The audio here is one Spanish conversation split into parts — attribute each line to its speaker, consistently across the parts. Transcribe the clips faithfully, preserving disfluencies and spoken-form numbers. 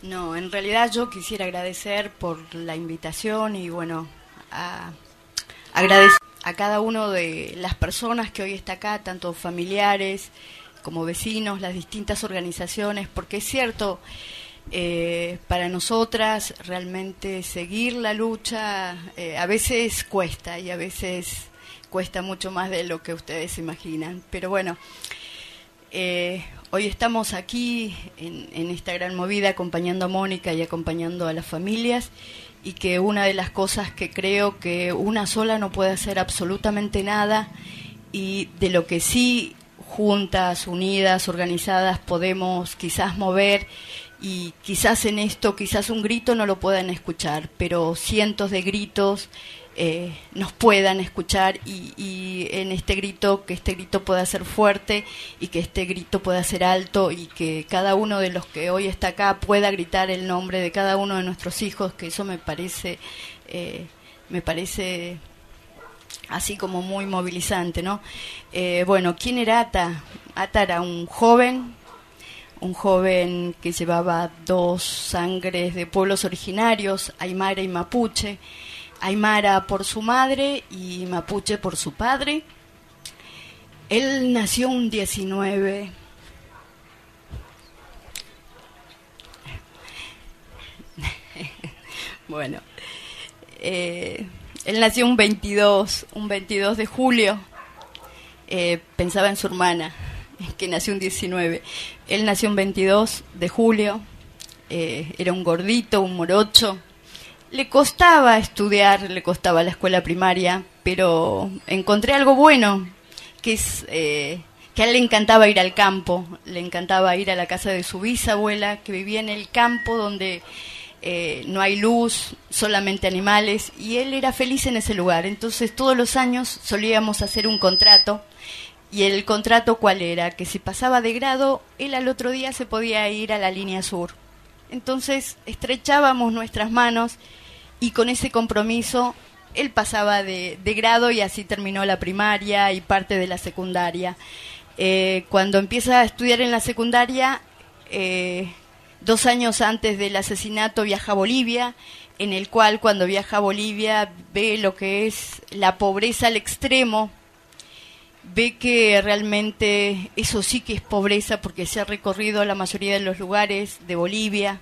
Speaker 1: No, en realidad yo quisiera agradecer por la invitación y bueno, a, agradecer a cada uno de las personas que hoy está acá, tanto familiares como vecinos, las distintas organizaciones, porque es cierto, eh, para nosotras realmente seguir la lucha eh, a veces cuesta y a veces cuesta mucho más de lo que ustedes imaginan, pero bueno. Eh, hoy estamos aquí en, en esta gran movida acompañando a Mónica y acompañando a las familias, y que una de las cosas que creo que una sola no puede hacer absolutamente nada, y de lo que sí juntas, unidas, organizadas podemos quizás mover, y quizás en esto, quizás un grito no lo puedan escuchar, pero cientos de gritos Eh, nos puedan escuchar, y, y en este grito, que este grito pueda ser fuerte y que este grito pueda ser alto, y que cada uno de los que hoy está acá pueda gritar el nombre de cada uno de nuestros hijos, que eso me parece eh, me parece así como muy movilizante, ¿no? Eh, bueno, ¿quién era Ata? Ata era un joven un joven que llevaba dos sangres de pueblos originarios, Aymara y Mapuche. Aymara por su madre y Mapuche por su padre. Él nació un diecinueve. Bueno, eh, él nació un veintidós, un veintidós de julio. Eh, pensaba en su hermana, que nació un diecinueve. Él nació un veintidós de julio. Eh, era un gordito, un morocho. Le costaba estudiar, le costaba la escuela primaria, pero encontré algo bueno, que es eh, que a él le encantaba ir al campo, le encantaba ir a la casa de su bisabuela, que vivía en el campo donde eh, no hay luz, solamente animales, y él era feliz en ese lugar. Entonces todos los años solíamos hacer un contrato, y el contrato ¿cuál era? Que si pasaba de grado, él al otro día se podía ir a la línea sur. Entonces estrechábamos nuestras manos, y con ese compromiso él pasaba de, de grado, y así terminó la primaria y parte de la secundaria. Eh, cuando empieza a estudiar en la secundaria, eh, dos años antes del asesinato viaja a Bolivia, en el cual cuando viaja a Bolivia ve lo que es la pobreza al extremo, ve que realmente eso sí que es pobreza, porque se ha recorrido la mayoría de los lugares de Bolivia.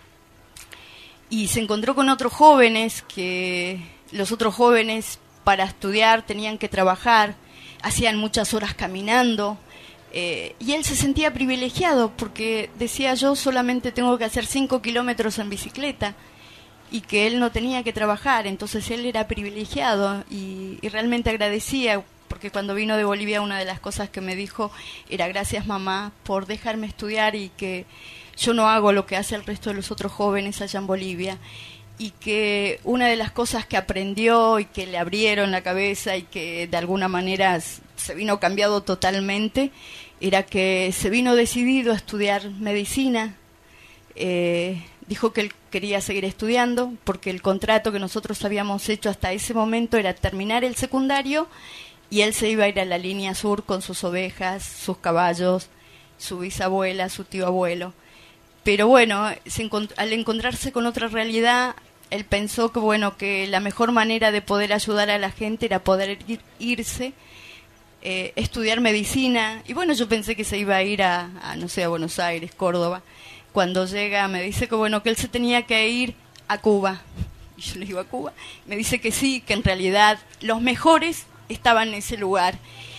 Speaker 1: Y se encontró con otros jóvenes, que los otros jóvenes para estudiar tenían que trabajar, hacían muchas horas caminando, eh, y él se sentía privilegiado porque decía: yo solamente tengo que hacer cinco kilómetros en bicicleta, y que él no tenía que trabajar. Entonces él era privilegiado, y, y realmente agradecía, porque cuando vino de Bolivia una de las cosas que me dijo era: gracias mamá por dejarme estudiar, y que yo no hago lo que hace el resto de los otros jóvenes allá en Bolivia. Y que una de las cosas que aprendió y que le abrieron la cabeza, y que de alguna manera se vino cambiado totalmente, era que se vino decidido a estudiar medicina. Eh, dijo que él quería seguir estudiando, porque el contrato que nosotros habíamos hecho hasta ese momento era terminar el secundario, y él se iba a ir a la línea sur con sus ovejas, sus caballos, su bisabuela, su tío abuelo. Pero bueno, se encont- al encontrarse con otra realidad, él pensó que bueno, que la mejor manera de poder ayudar a la gente era poder ir, irse, eh, estudiar medicina. Y bueno, yo pensé que se iba a ir a, a, no sé, a Buenos Aires, Córdoba. Cuando llega me dice que bueno, que él se tenía que ir a Cuba. Y yo le digo: ¿a Cuba? Me dice que sí, que en realidad los mejores estaban en ese lugar.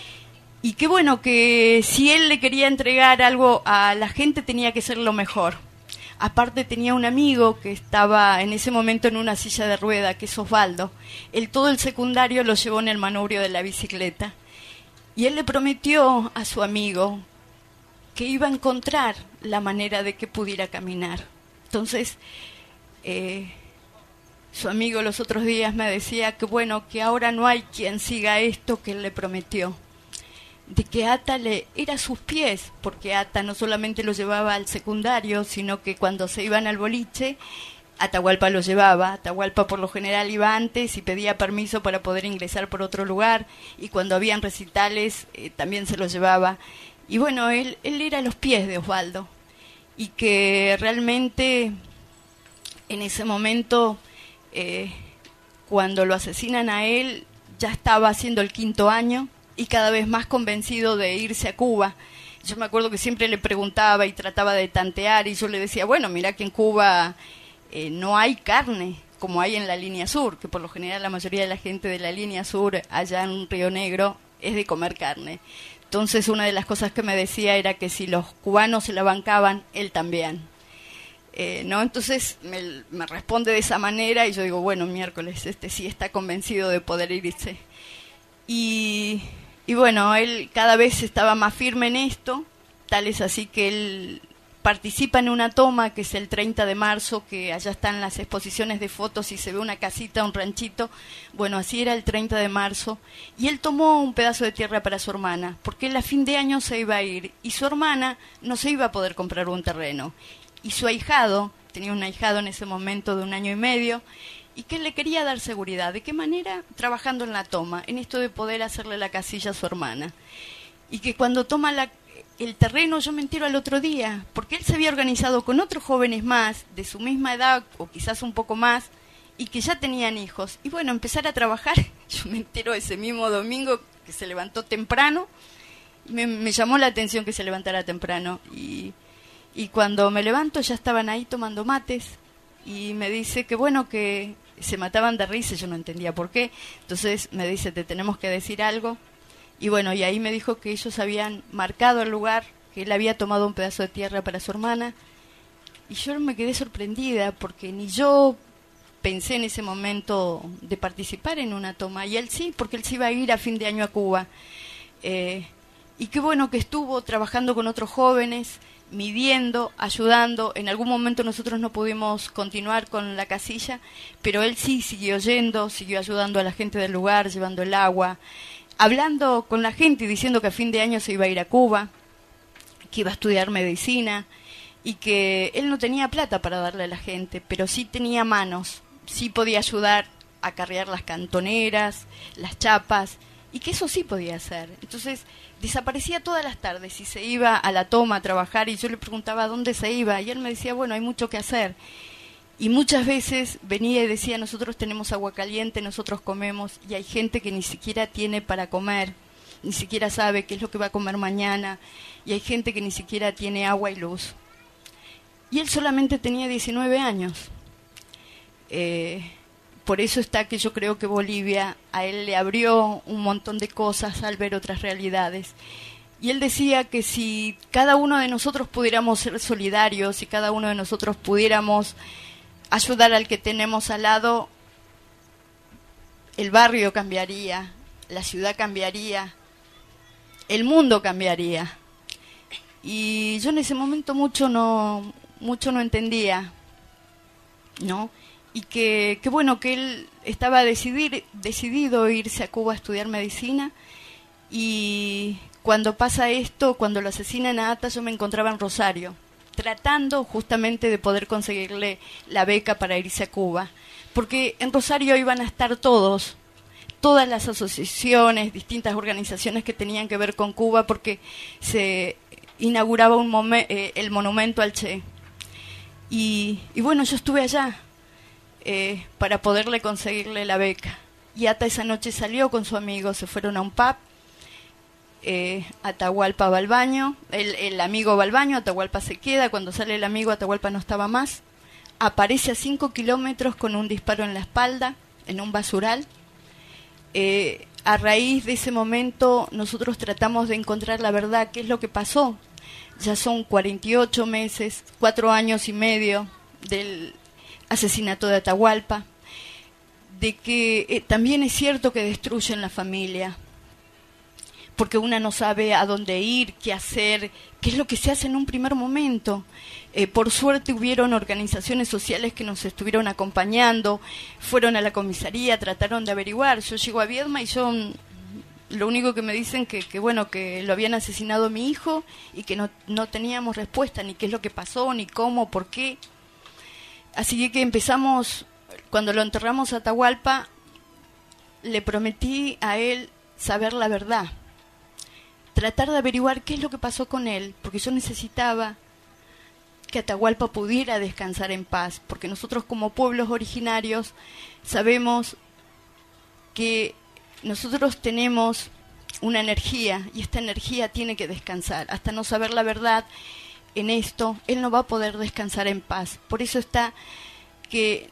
Speaker 1: Y qué bueno, que si él le quería entregar algo a la gente tenía que ser lo mejor. Aparte tenía un amigo que estaba en ese momento en una silla de rueda, que es Osvaldo. Él todo el secundario lo llevó en el manubrio de la bicicleta. Y él le prometió a su amigo que iba a encontrar la manera de que pudiera caminar. Entonces, eh, su amigo los otros días me decía que bueno, que ahora no hay quien siga esto que él le prometió. De que Ata le era sus pies, porque Ata no solamente lo llevaba al secundario, sino que cuando se iban al boliche, Atahualpa lo llevaba. Atahualpa por lo general iba antes y pedía permiso para poder ingresar por otro lugar, y cuando habían recitales eh, también se lo llevaba. Y bueno, él, él era los pies de Osvaldo, y que realmente En ese momento, eh, cuando lo asesinan a él, ya estaba haciendo el quinto año y cada vez más convencido de irse a Cuba. Yo me acuerdo que siempre le preguntaba y trataba de tantear, y yo le decía, bueno, mira que en Cuba eh, no hay carne como hay en la línea sur, que por lo general la mayoría de la gente de la línea sur allá en Río Negro es de comer carne. Entonces una de las cosas que me decía era que si los cubanos se la bancaban, él también. Eh, ¿no? Entonces me, me responde de esa manera y yo digo, bueno, miércoles, este sí está convencido de poder irse. Y, y bueno, él cada vez estaba más firme en esto, tal es así que él participa en una toma que es el treinta de marzo, que allá están las exposiciones de fotos y se ve una casita, un ranchito. Bueno, así era el treinta de marzo, y él tomó un pedazo de tierra para su hermana, porque él a fin de año se iba a ir, y su hermana no se iba a poder comprar un terreno. Y su ahijado, tenía un ahijado en ese momento de un año y medio, y que él le quería dar seguridad. ¿De qué manera? Trabajando en la toma, en esto de poder hacerle la casilla a su hermana. Y que cuando toma la el terreno, yo me entero al otro día, porque él se había organizado con otros jóvenes más, de su misma edad, o quizás un poco más, y que ya tenían hijos. Y bueno, empezar a trabajar, yo me entero ese mismo domingo que se levantó temprano, y me, me llamó la atención que se levantara temprano, y, y cuando me levanto ya estaban ahí tomando mates, y me dice que bueno, que se mataban de risa, yo no entendía por qué. Entonces me dice, te tenemos que decir algo. Y bueno, y ahí me dijo que ellos habían marcado el lugar, que él había tomado un pedazo de tierra para su hermana. Y yo me quedé sorprendida, porque ni yo pensé en ese momento de participar en una toma. Y él sí, porque él se iba a ir a fin de año a Cuba. Eh, y qué bueno que estuvo trabajando con otros jóvenes, midiendo, ayudando. En algún momento nosotros no pudimos continuar con la casilla, pero él sí siguió yendo, siguió ayudando a la gente del lugar, llevando el agua, hablando con la gente y diciendo que a fin de año se iba a ir a Cuba, que iba a estudiar medicina, y que él no tenía plata para darle a la gente, pero sí tenía manos, sí podía ayudar a carrear las cantoneras, las chapas, y que eso sí podía hacer. Entonces desaparecía todas las tardes y se iba a la toma a trabajar, y yo le preguntaba dónde se iba, y él me decía, bueno, hay mucho que hacer. Y muchas veces venía y decía, nosotros tenemos agua caliente, nosotros comemos, y hay gente que ni siquiera tiene para comer, ni siquiera sabe qué es lo que va a comer mañana, y hay gente que ni siquiera tiene agua y luz. Y él solamente tenía diecinueve años. Eh, por eso está que yo creo que Bolivia a él le abrió un montón de cosas al ver otras realidades. Y él decía que si cada uno de nosotros pudiéramos ser solidarios, si cada uno de nosotros pudiéramos ayudar al que tenemos al lado, el barrio cambiaría, la ciudad cambiaría, el mundo cambiaría. Y yo en ese momento mucho no, mucho no entendía, ¿no? Y que, que bueno, que él estaba decidir, decidido irse a Cuba a estudiar medicina, y cuando pasa esto, cuando lo asesinan a Ata, yo me encontraba en Rosario, tratando justamente de poder conseguirle la beca para irse a Cuba, porque en Rosario iban a estar todos, todas las asociaciones, distintas organizaciones que tenían que ver con Cuba, porque se inauguraba un momen- eh, el monumento al Che. Y, y bueno, yo estuve allá eh, para poderle conseguirle la beca. Y Ata esa noche salió con su amigo, se fueron a un pub. Eh, Atahualpa va al baño, el, el amigo va al baño, Atahualpa se queda. Cuando sale el amigo, Atahualpa no estaba más. Aparece a cinco kilómetros con un disparo en la espalda, en un basural. Eh, a raíz de ese momento nosotros tratamos de encontrar la verdad, qué es lo que pasó. Ya son cuarenta y ocho meses, cuatro años y medio del asesinato de Atahualpa, de que eh, también es cierto que destruyen la familia, porque una no sabe a dónde ir, qué hacer, qué es lo que se hace en un primer momento. Eh, por suerte hubieron organizaciones sociales que nos estuvieron acompañando, fueron a la comisaría, trataron de averiguar. Yo llego a Viedma y yo, lo único que me dicen que, que bueno, que lo habían asesinado a mi hijo y que no, no teníamos respuesta, ni qué es lo que pasó, ni cómo, por qué. Así que empezamos, cuando lo enterramos a Atahualpa, le prometí a él saber la verdad, tratar de averiguar qué es lo que pasó con él, porque yo necesitaba que Atahualpa pudiera descansar en paz, porque nosotros como pueblos originarios sabemos que nosotros tenemos una energía y esta energía tiene que descansar. Hasta no saber la verdad en esto, él no va a poder descansar en paz. Por eso está que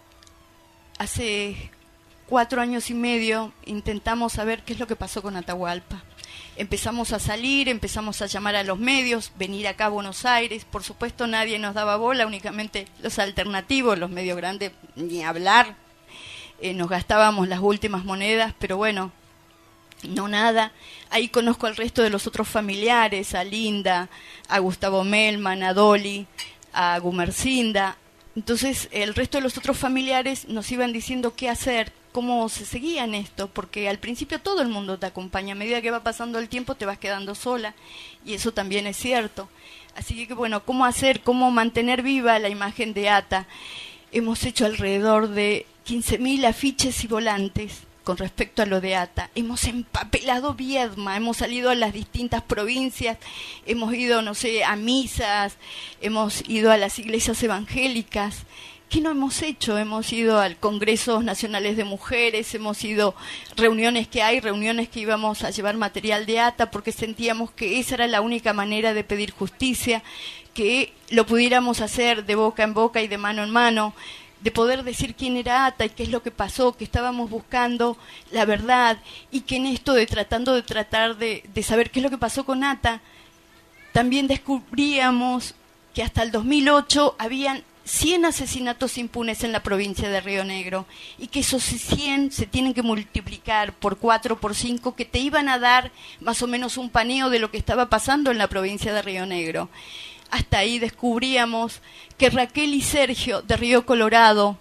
Speaker 1: hace cuatro años y medio intentamos saber qué es lo que pasó con Atahualpa. Empezamos a salir, empezamos a llamar a los medios, venir acá a Buenos Aires. Por supuesto nadie nos daba bola, únicamente los alternativos, los medios grandes, ni hablar. Eh, nos gastábamos las últimas monedas, pero bueno, no nada. Ahí conozco al resto de los otros familiares, a Linda, a Gustavo Melman, a Dolly, a Gumercinda. Entonces el resto de los otros familiares nos iban diciendo qué hacer, cómo se seguía en esto, porque al principio todo el mundo te acompaña, a medida que va pasando el tiempo te vas quedando sola, y eso también es cierto. Así que bueno, cómo hacer, cómo mantener viva la imagen de Ata. Hemos hecho alrededor de quince mil afiches y volantes con respecto a lo de Ata. Hemos empapelado Viedma, hemos salido a las distintas provincias, hemos ido, no sé, a misas, hemos ido a las iglesias evangélicas. ¿Qué no hemos hecho? Hemos ido al Congresos Nacionales de Mujeres, hemos ido reuniones que hay, reuniones que íbamos a llevar material de Ata porque sentíamos que esa era la única manera de pedir justicia, que lo pudiéramos hacer de boca en boca y de mano en mano, de poder decir quién era Ata y qué es lo que pasó, que estábamos buscando la verdad y que en esto de tratando de tratar de, de saber qué es lo que pasó con Ata, también descubríamos que hasta el dos mil ocho habían cien asesinatos impunes en la provincia de Río Negro y que esos cien se tienen que multiplicar por cuatro, por cinco, que te iban a dar más o menos un paneo de lo que estaba pasando en la provincia de Río Negro. Hasta ahí descubríamos que Raquel y Sergio de Río Colorado,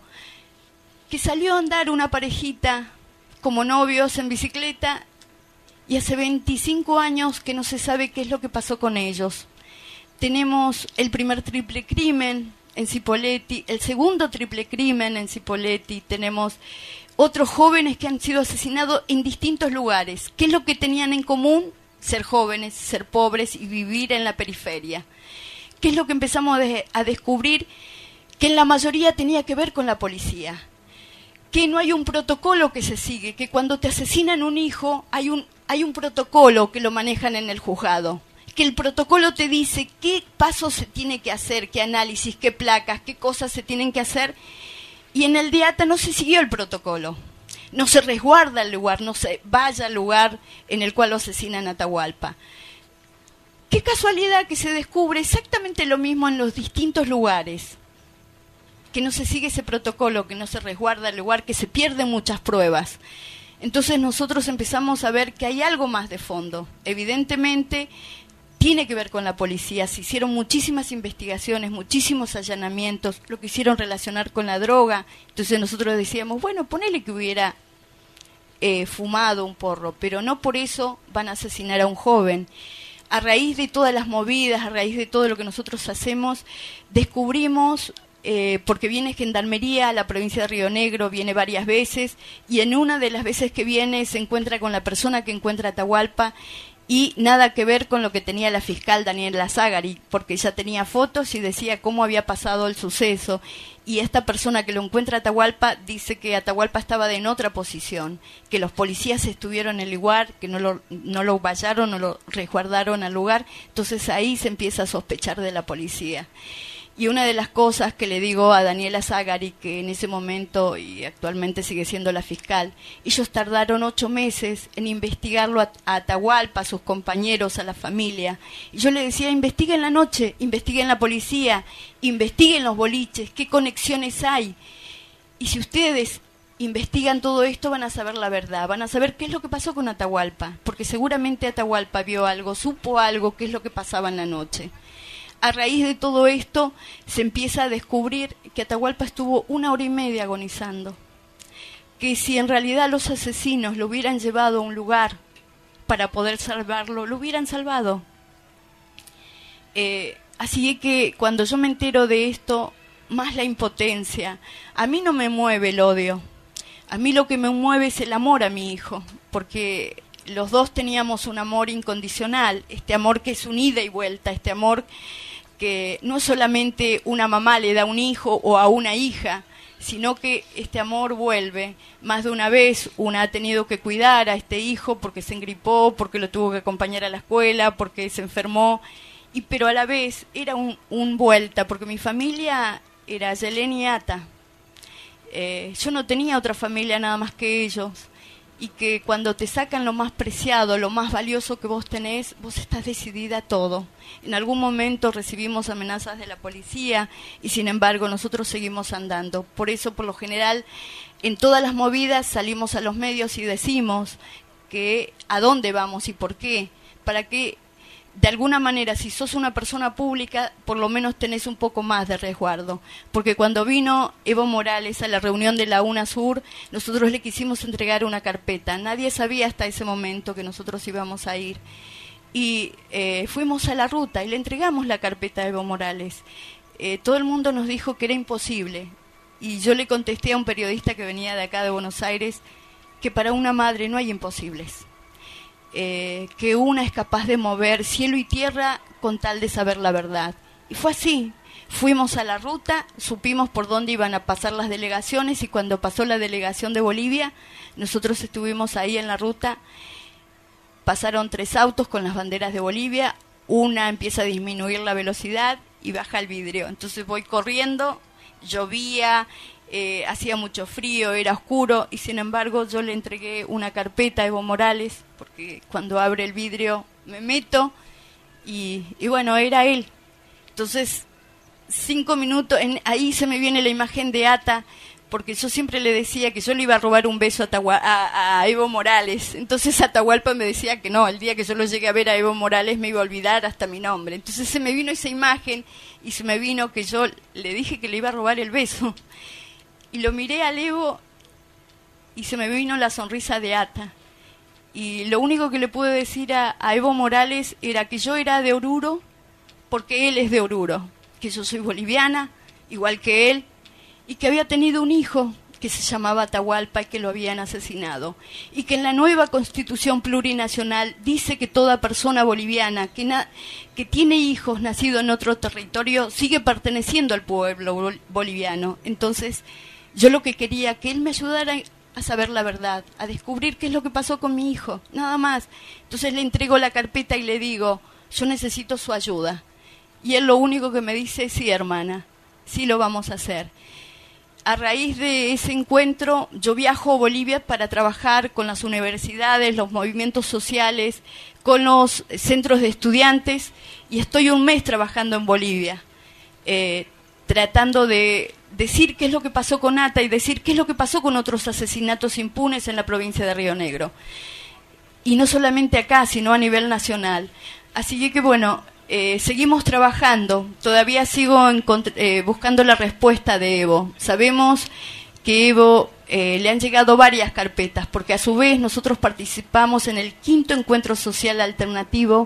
Speaker 1: que salió a andar una parejita como novios en bicicleta y hace veinticinco años que no se sabe qué es lo que pasó con ellos. Tenemos el primer triple crimen en Cipolletti, el segundo triple crimen en Cipolletti, tenemos otros jóvenes que han sido asesinados en distintos lugares. ¿Qué es lo que tenían en común? Ser jóvenes, ser pobres y vivir en la periferia. ¿Qué es lo que empezamos a descubrir? Que en la mayoría tenía que ver con la policía, que no hay un protocolo que se sigue, que cuando te asesinan un hijo hay un, hay un protocolo que lo manejan en el juzgado, que el protocolo te dice qué pasos se tiene que hacer, qué análisis, qué placas, qué cosas se tienen que hacer, y en el de Ata no se siguió el protocolo, no se resguarda el lugar, no se vaya al lugar en el cual lo asesinan a Atahualpa. Qué casualidad que se descubre exactamente lo mismo en los distintos lugares, que no se sigue ese protocolo, que no se resguarda el lugar, que se pierden muchas pruebas. Entonces nosotros empezamos a ver que hay algo más de fondo. Evidentemente tiene que ver con la policía, se hicieron muchísimas investigaciones, muchísimos allanamientos, lo quisieron relacionar con la droga. Entonces nosotros decíamos, bueno, ponele que hubiera eh, fumado un porro, pero no por eso van a asesinar a un joven. A raíz de todas las movidas, a raíz de todo lo que nosotros hacemos, descubrimos, eh, porque viene Gendarmería a la provincia de Río Negro, viene varias veces, y en una de las veces que viene se encuentra con la persona que encuentra a Atahualpa, y nada que ver con lo que tenía la fiscal Daniela Zagari, porque ya tenía fotos y decía cómo había pasado el suceso, y esta persona que lo encuentra a Atahualpa dice que Atahualpa estaba en otra posición, que los policías estuvieron en el lugar, que no lo, no lo vallaron, no lo resguardaron al lugar. Entonces ahí se empieza a sospechar de la policía. Y una de las cosas que le digo a Daniela Zagari, que en ese momento y actualmente sigue siendo la fiscal, ellos tardaron ocho meses en investigarlo a, a Atahualpa, a sus compañeros, a la familia. Y yo le decía, investiguen la noche, investiguen la policía, investiguen los boliches, qué conexiones hay. Y si ustedes investigan todo esto, van a saber la verdad, van a saber qué es lo que pasó con Atahualpa, porque seguramente Atahualpa vio algo, supo algo, qué es lo que pasaba en la noche. A raíz de todo esto se empieza a descubrir que Atahualpa estuvo una hora y media agonizando, que si en realidad los asesinos lo hubieran llevado a un lugar para poder salvarlo, lo hubieran salvado. Eh, así que cuando yo me entero de esto, más la impotencia. A mí no me mueve el odio, a mí lo que me mueve es el amor a mi hijo, porque los dos teníamos un amor incondicional, este amor que es un ida y vuelta, este amor que no solamente una mamá le da a un hijo o a una hija, sino que este amor vuelve. Más de una vez una ha tenido que cuidar a este hijo porque se engripó, porque lo tuvo que acompañar a la escuela, porque se enfermó, y pero a la vez era un, un vuelta, porque mi familia era Yelén y Ata. Eh, yo no tenía otra familia nada más que ellos, y que cuando te sacan lo más preciado, lo más valioso que vos tenés, vos estás decidida a todo. En algún momento recibimos amenazas de la policía y sin embargo nosotros seguimos andando. Por eso, por lo general, en todas las movidas salimos a los medios y decimos que a dónde vamos y por qué, para que de alguna manera, si sos una persona pública, por lo menos tenés un poco más de resguardo. Porque cuando vino Evo Morales a la reunión de la UNASUR, nosotros le quisimos entregar una carpeta. Nadie sabía hasta ese momento que nosotros íbamos a ir. Y eh, fuimos a la ruta y le entregamos la carpeta a Evo Morales. Eh, todo el mundo nos dijo que era imposible. Y yo le contesté a un periodista que venía de acá de Buenos Aires que para una madre no hay imposibles. Eh, que una es capaz de mover cielo y tierra con tal de saber la verdad. Y fue así. Fuimos a la ruta, supimos por dónde iban a pasar las delegaciones, y cuando pasó la delegación de Bolivia, nosotros estuvimos ahí en la ruta. Pasaron tres autos con las banderas de Bolivia, una empieza a disminuir la velocidad y baja el vidrio. Entonces voy corriendo, llovía, Eh, hacía mucho frío, era oscuro, y sin embargo yo le entregué una carpeta a Evo Morales, porque cuando abre el vidrio me meto, y, y bueno, era él. Entonces, cinco minutos, en, ahí se me viene la imagen de Ata, porque yo siempre le decía que yo le iba a robar un beso a, Tahua, a, a Evo Morales. Entonces Atahualpa me decía que no, el día que yo lo llegué a ver a Evo Morales me iba a olvidar hasta mi nombre. Entonces se me vino esa imagen, y se me vino que yo le dije que le iba a robar el beso. Y lo miré al Evo y se me vino la sonrisa de Ata. Y lo único que le pude decir a, a Evo Morales era que yo era de Oruro porque él es de Oruro, que yo soy boliviana, igual que él, y que había tenido un hijo que se llamaba Atahualpa y que lo habían asesinado. Y que en la nueva Constitución Plurinacional dice que toda persona boliviana que, na que tiene hijos nacidos en otro territorio sigue perteneciendo al pueblo bol boliviano. Entonces, yo lo que quería, que él me ayudara a saber la verdad, a descubrir qué es lo que pasó con mi hijo, nada más. Entonces le entrego la carpeta y le digo, yo necesito su ayuda. Y él lo único que me dice, sí, hermana, sí lo vamos a hacer. A raíz de ese encuentro, yo viajo a Bolivia para trabajar con las universidades, los movimientos sociales, con los centros de estudiantes, y estoy un mes trabajando en Bolivia, eh, tratando de decir qué es lo que pasó con Ata y decir qué es lo que pasó con otros asesinatos impunes en la provincia de Río Negro. Y no solamente acá, sino a nivel nacional. Así que, bueno, eh, seguimos trabajando. Todavía sigo eh, buscando la respuesta de Evo. Sabemos que Evo eh, le han llegado varias carpetas, porque a su vez nosotros participamos en el quinto encuentro social alternativo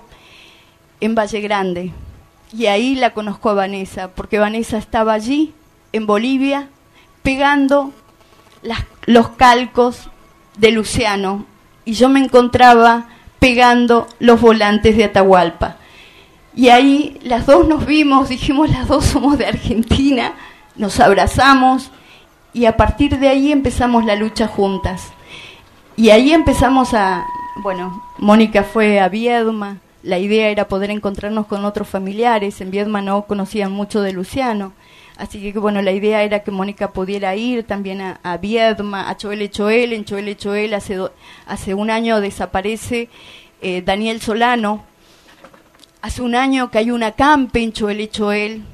Speaker 1: en Valle Grande. Y ahí la conozco a Vanessa, porque Vanessa estaba allí, en Bolivia, pegando las, los calcos de Luciano, y yo me encontraba pegando los volantes de Atahualpa. Y ahí las dos nos vimos, dijimos, las dos somos de Argentina, nos abrazamos, y a partir de ahí empezamos la lucha juntas. Y ahí empezamos a, bueno, Mónica fue a Viedma, la idea era poder encontrarnos con otros familiares. En Viedma no conocían mucho de Luciano, así que bueno, la idea era que Mónica pudiera ir también a, a Viedma, a Choel Choel. En Choel Choel hace, do, hace un año desaparece eh, Daniel Solano. Hace un año que hay una acampe en Choel Choel.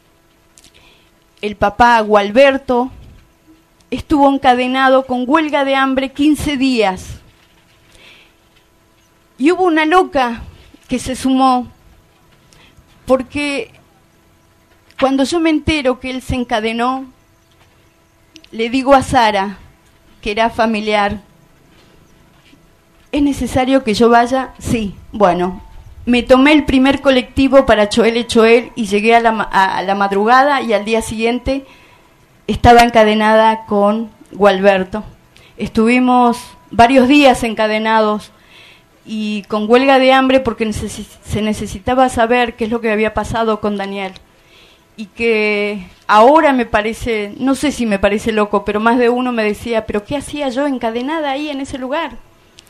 Speaker 1: El papá Gualberto estuvo encadenado con huelga de hambre quince días. Y hubo una loca que se sumó, porque cuando yo me entero que él se encadenó, le digo a Sara, que era familiar, ¿es necesario que yo vaya? Sí, bueno, me tomé el primer colectivo para Choel Choel y llegué a la, a, a la madrugada, y al día siguiente estaba encadenada con Gualberto. Estuvimos varios días encadenados, y con huelga de hambre porque neces- se necesitaba saber qué es lo que había pasado con Daniel. Y que ahora me parece, no sé si me parece loco, pero más de uno me decía, pero ¿qué hacía yo encadenada ahí en ese lugar?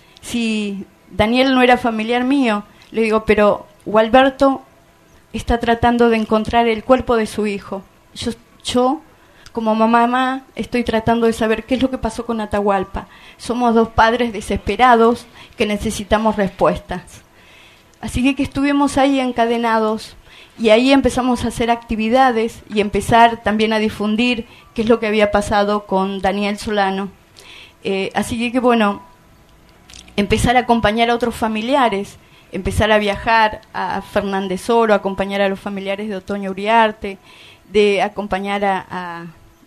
Speaker 1: Si Daniel no era familiar mío. Le digo, pero Gualberto está tratando de encontrar el cuerpo de su hijo. Yo, yo como mamá, estoy tratando de saber qué es lo que pasó con Atahualpa. Somos dos padres desesperados que necesitamos respuestas. Así que, que estuvimos ahí encadenados y ahí empezamos a hacer actividades y empezar también a difundir qué es lo que había pasado con Daniel Solano. Eh, así que, que, bueno, empezar a acompañar a otros familiares, empezar a viajar a Fernández Oro, acompañar a los familiares de Otoño Uriarte, de acompañar a, a,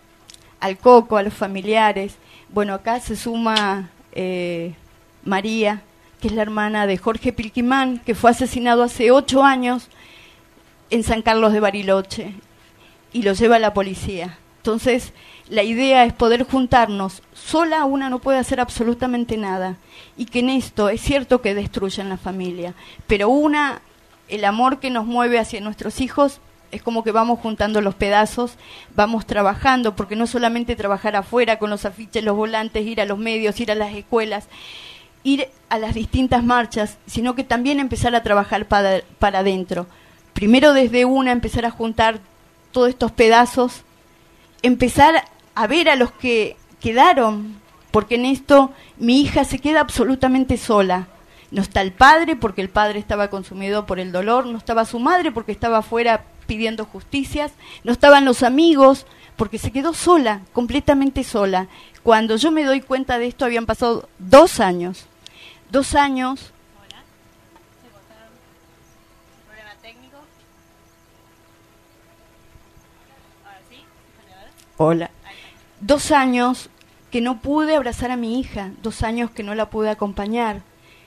Speaker 1: al Coco, a los familiares. Bueno, acá se suma eh, María, que es la hermana de Jorge Pilquimán, que fue asesinado hace ocho años en San Carlos de Bariloche, y lo lleva la policía. Entonces, la idea es poder juntarnos. Sola una no puede hacer absolutamente nada, y que en esto es cierto que destruyen la familia, pero una, el amor que nos mueve hacia nuestros hijos, es como que vamos juntando los pedazos, vamos trabajando, porque no solamente trabajar afuera con los afiches, los volantes, ir a los medios, ir a las escuelas, ir a las distintas marchas, sino que también empezar a trabajar para, para adentro. Primero desde una, empezar a juntar todos estos pedazos, empezar a ver a los que quedaron, porque en esto mi hija se queda absolutamente sola. No está el padre, porque el padre estaba consumido por el dolor, no estaba su madre, porque estaba afuera pidiendo justicias, no estaban los amigos, porque se quedó sola, completamente sola. Cuando yo me doy cuenta de esto habían pasado dos años, dos años.
Speaker 2: Hola, se cortaron. ¿Problema técnico? Ahora sí, déjame ver.
Speaker 1: Hola. Dos años que no pude abrazar a mi hija, dos años que no la pude acompañar.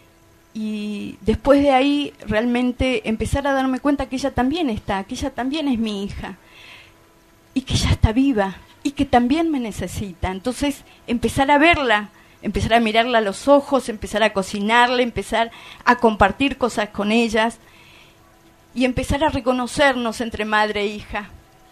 Speaker 1: Y después de ahí realmente empezar a darme cuenta que ella también está, que ella también es mi hija, y que ella está viva, y que también me necesita. Entonces empezar a verla, empezar a mirarla a los ojos, empezar a cocinarla, empezar a compartir cosas con ellas, y empezar a reconocernos entre madre e hija.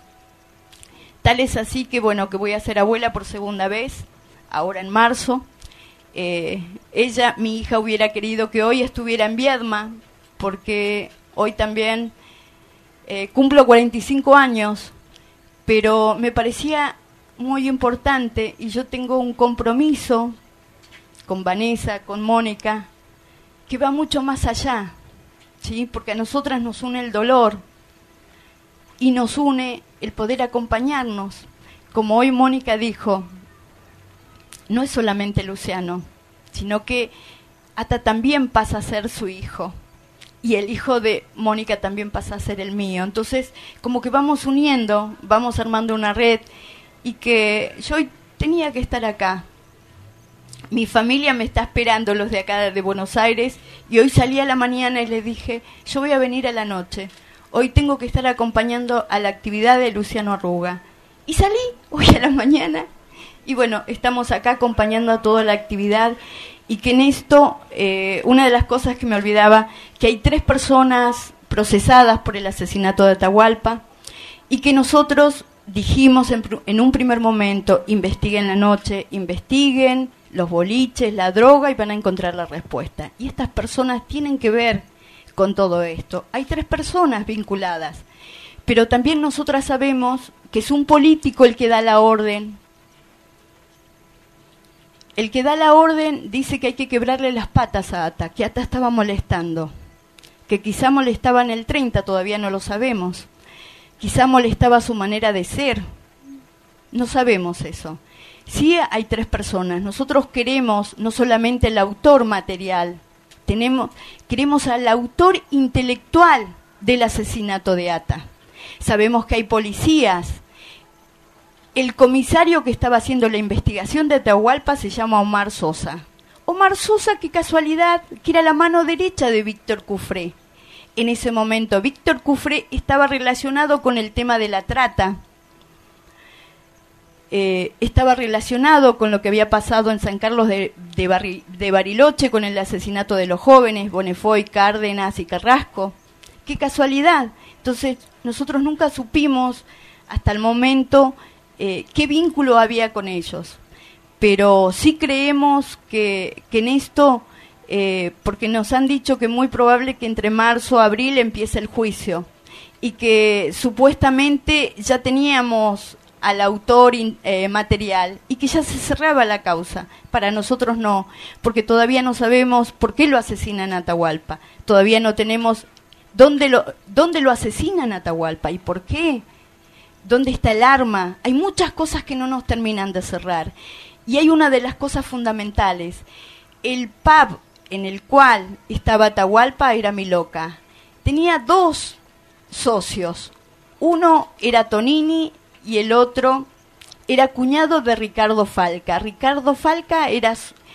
Speaker 1: Tal es así que, bueno, que voy a ser abuela por segunda vez, ahora en marzo. Eh, ella, mi hija, hubiera querido que hoy estuviera en Viedma, porque hoy también eh, cumplo cuarenta y cinco años, pero me parecía muy importante y yo tengo un compromiso con Vanessa, con Mónica, que va mucho más allá, ¿sí? Porque a nosotras nos une el dolor y nos une el poder acompañarnos. Como hoy Mónica dijo, no es solamente Luciano, sino que Ata también pasa a ser su hijo, y el hijo de Mónica también pasa a ser el mío. Entonces, como que vamos uniendo, vamos armando una red, y que yo hoy tenía que estar acá. Mi familia me está esperando, los de acá de Buenos Aires, y hoy salí a la mañana y les dije, yo voy a venir a la noche. Hoy tengo que estar acompañando a la actividad de Luciano Arruga. Y salí hoy a la mañana. Y bueno, estamos acá acompañando a toda la actividad, y que en esto, eh, una de las cosas que me olvidaba, que hay tres personas procesadas por el asesinato de Atahualpa, y que nosotros dijimos en, en un primer momento, investiguen la noche, investiguen los boliches, la droga, y van a encontrar la respuesta. Y estas personas tienen que ver con todo esto. Hay tres personas vinculadas, pero también nosotras sabemos que es un político el que da la orden. El que da la orden dice que hay que quebrarle las patas a Ata, que Ata estaba molestando, que quizá molestaba en el treinta, todavía no lo sabemos, quizá molestaba su manera de ser, no sabemos eso. Sí hay tres personas, nosotros queremos no solamente el autor material, tenemos, queremos al autor intelectual del asesinato de Ata. Sabemos que hay policías. El comisario que estaba haciendo la investigación de Atahualpa se llama Omar Sosa. Omar Sosa, qué casualidad, que era la mano derecha de Víctor Cufré. En ese momento, Víctor Cufré estaba relacionado con el tema de la trata. eh, estaba relacionado con lo que había pasado en San Carlos de, de, Barri, de Bariloche, con el asesinato de los jóvenes, Bonnefoy, Cárdenas y Carrasco. ¡Qué casualidad! Entonces, nosotros nunca supimos hasta el momento eh, qué vínculo había con ellos. Pero sí creemos que, que en esto, eh, porque nos han dicho que es muy probable que entre marzo y abril empiece el juicio, y que supuestamente ya teníamos al autor in, eh, material, y que ya se cerraba la causa. Para nosotros no, porque todavía no sabemos por qué lo asesinan a Atahualpa. Todavía no tenemos dónde lo, dónde lo asesinan a Atahualpa y por qué. ¿Dónde está el arma? Hay muchas cosas que no nos terminan de cerrar. Y hay una de las cosas fundamentales. El pub en el cual estaba Atahualpa era Miloca. Tenía dos socios. Uno era Tonini y el otro era cuñado de Ricardo Falca. Ricardo Falca era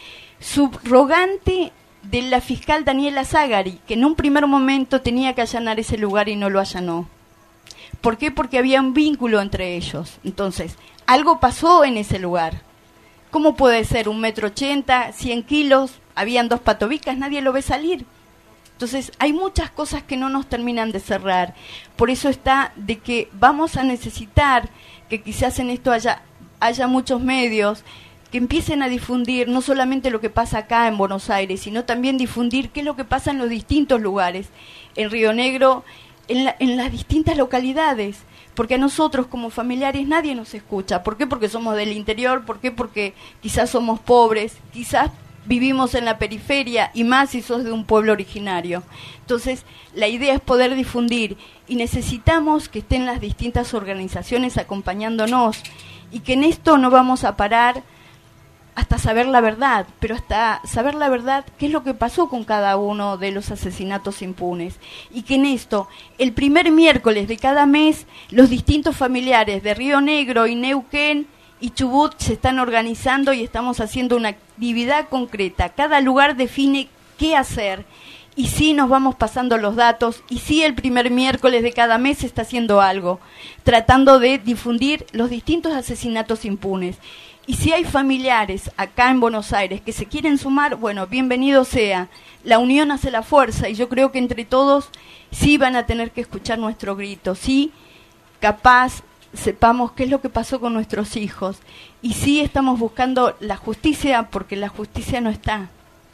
Speaker 1: subrogante de la fiscal Daniela Zagari, que en un primer momento tenía que allanar ese lugar y no lo allanó. ¿Por qué? Porque había un vínculo entre ellos. Entonces, algo pasó en ese lugar. ¿Cómo puede ser un metro ochenta, cien kilos? Habían dos patobicas, nadie lo ve salir. Entonces, hay muchas cosas que no nos terminan de cerrar. Por eso está de que vamos a necesitar que quizás en esto haya, haya muchos medios que empiecen a difundir no solamente lo que pasa acá en Buenos Aires, sino también difundir qué es lo que pasa en los distintos lugares. En Río Negro, en, la, en las distintas localidades, porque a nosotros como familiares nadie nos escucha. ¿Por qué? Porque somos del interior. ¿Por qué? Porque quizás somos pobres, quizás vivimos en la periferia, y más si sos de un pueblo originario. Entonces, la idea es poder difundir, y necesitamos que estén las distintas organizaciones acompañándonos, y que en esto no vamos a parar hasta saber la verdad, pero hasta saber la verdad qué es lo que pasó con cada uno de los asesinatos impunes. Y que en esto, el primer miércoles de cada mes, los distintos familiares de Río Negro y Neuquén y Chubut se están organizando y estamos haciendo una actividad concreta. Cada lugar define qué hacer, y sí nos vamos pasando los datos, y sí el primer miércoles de cada mes se está haciendo algo, tratando de difundir los distintos asesinatos impunes. Y si hay familiares acá en Buenos Aires que se quieren sumar, bueno, bienvenido sea. La unión hace la fuerza, y yo creo que entre todos sí van a tener que escuchar nuestro grito, sí, capaz sepamos qué es lo que pasó con nuestros hijos, y sí estamos buscando la justicia, porque la justicia no está.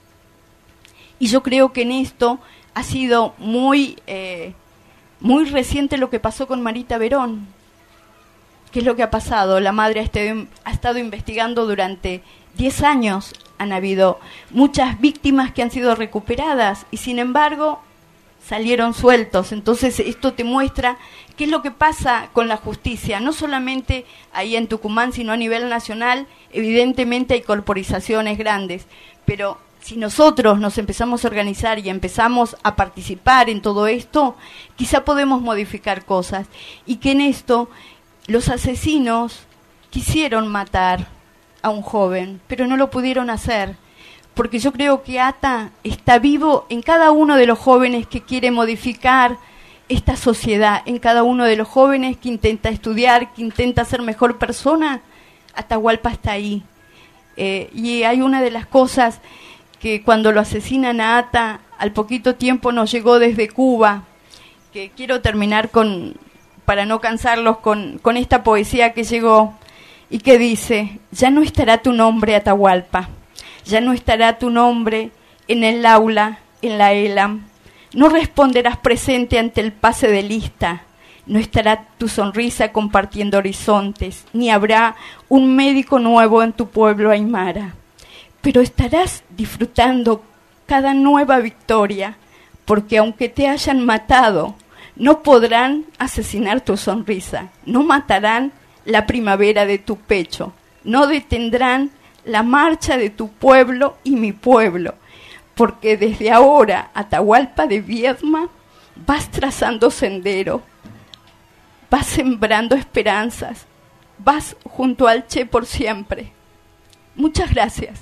Speaker 1: Y yo creo que en esto ha sido muy, eh, muy reciente lo que pasó con Marita Verón. ¿Qué es lo que ha pasado? La madre ha estado, ha estado investigando durante diez años. Han habido muchas víctimas que han sido recuperadas y sin embargo salieron sueltos. Entonces esto te muestra qué es lo que pasa con la justicia, no solamente ahí en Tucumán, sino a nivel nacional. Evidentemente hay corporizaciones grandes, pero si nosotros nos empezamos a organizar y empezamos a participar en todo esto, quizá podemos modificar cosas, y que en esto los asesinos quisieron matar a un joven, pero no lo pudieron hacer, porque yo creo que Ata está vivo en cada uno de los jóvenes que quiere modificar esta sociedad, en cada uno de los jóvenes que intenta estudiar, que intenta ser mejor persona. Atahualpa está ahí. Eh, y hay una de las cosas que cuando lo asesinan a Ata, al poquito tiempo nos llegó desde Cuba, que quiero terminar con, para no cansarlos, con, con esta poesía que llegó y que dice: ya no estará tu nombre, Atahualpa, ya no estará tu nombre en el aula, en la ELAM, no responderás presente ante el pase de lista, no estará tu sonrisa compartiendo horizontes, ni habrá un médico nuevo en tu pueblo aymara, pero estarás disfrutando cada nueva victoria, porque aunque te hayan matado, no podrán asesinar tu sonrisa, no matarán la primavera de tu pecho, no detendrán la marcha de tu pueblo y mi pueblo, porque desde ahora, Atahualpa de Viedma, vas trazando sendero, vas sembrando esperanzas, vas junto al Che por siempre. Muchas gracias.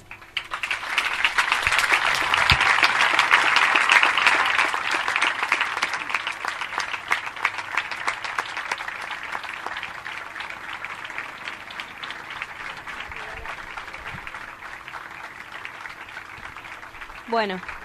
Speaker 3: Bueno,